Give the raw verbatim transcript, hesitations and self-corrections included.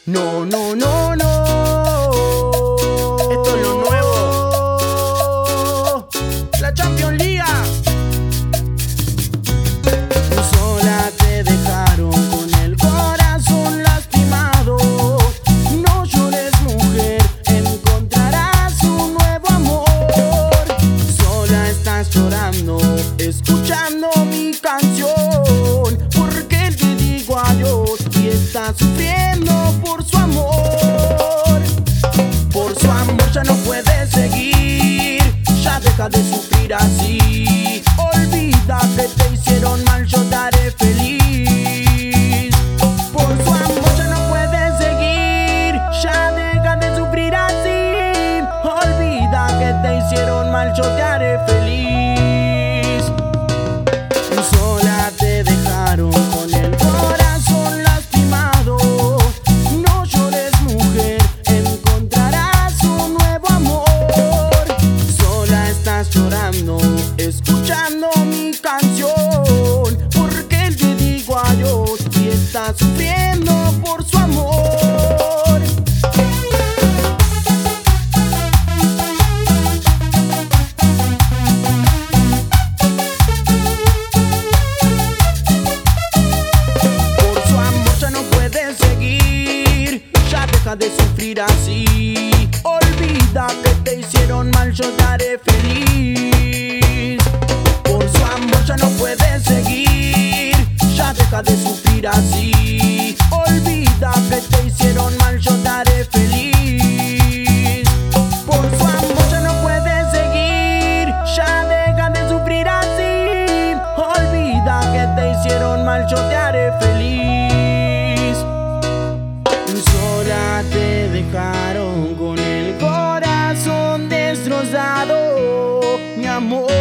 No, no, no, no. Esto es lo nuevo. La Champions League. Sola te dejaron con el corazón lastimado. No llores, mujer, encontrarás un nuevo amor. Sola estás llorando, escuchando mi canción, porque te digo adiós y estás sufriendo por su amor. Por su amor ya no puedes seguir, ya deja de sufrir así. Olvida que te hicieron mal, yo te haré feliz. Por su amor ya no puedes seguir, ya deja de sufrir así. Olvida que te hicieron mal, yo te haré feliz. Sola te dejaron con el corazón lastimado. No llores, mujer, encontrarás un nuevo amor. Sola estás llorando, escuchando mi canción, porque te digo adiós y estás sufriendo por su amor. Deja de sufrir así. Olvida que te hicieron mal, yo te haré feliz. Por su amor ya no puedes seguir, ya deja de sufrir así. Olvida que te hicieron mal, yo te haré feliz. Por su amor ya no puedes seguir, ya deja de sufrir así. Olvida que te hicieron mal, yo te haré feliz. Sola te dejaron con el corazón destrozado, mi amor.